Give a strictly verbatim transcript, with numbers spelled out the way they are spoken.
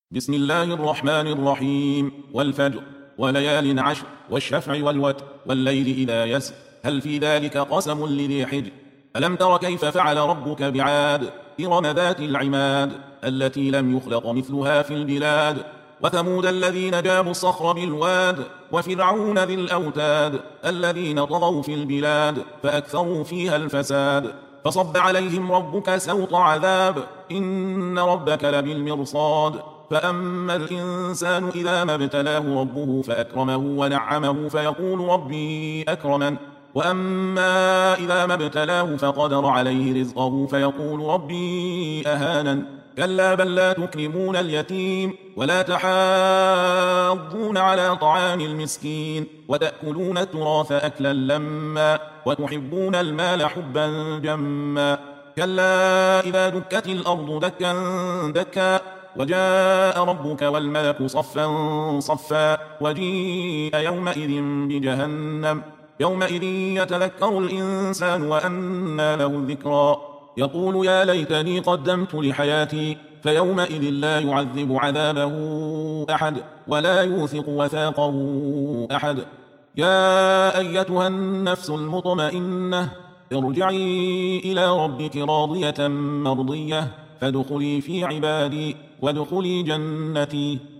بسم الله الرحمن الرحيم. والفجر وليال عشر والشفع والوتر والليل إذا يسر هل في ذلك قسم لذي حجر. ألم تر كيف فعل ربك بعاد إرم ذات العماد التي لم يخلق مثلها في البلاد. وثمود الذين جابوا الصخر بالواد وفرعون ذي الأوتاد الذين طغوا في البلاد فأكثروا فيها الفساد. فصب عليهم ربك سوط عذاب إن ربك لبالمرصاد. فأما الإنسان إذا ما ابتلاه ربه فأكرمه ونعمه فيقول ربي أكرمن. وأما إذا ما ابتلاه فقدر عليه رزقه فيقول ربي أهانن. كلا بل لا تكرمون اليتيم ولا تحاضون على طعام المسكين وتأكلون التراث أكلا لما وتحبون المال حبا جما. كلا إذا دكت الأرض دكا دكا وجاء ربك والملك صفا صفا وجيء يومئذ بجهنم يومئذ يتذكر الإنسان وأنى له الذكرى يقول يا ليتني قدمت لحياتي فيومئذ لا يعذب عذابه أحد ولا يوثق وثاقه أحد. يا أيتها النفس المطمئنة ارجعي إلى ربك راضية مرضية فادخلي في عبادي وادخلي جنتي.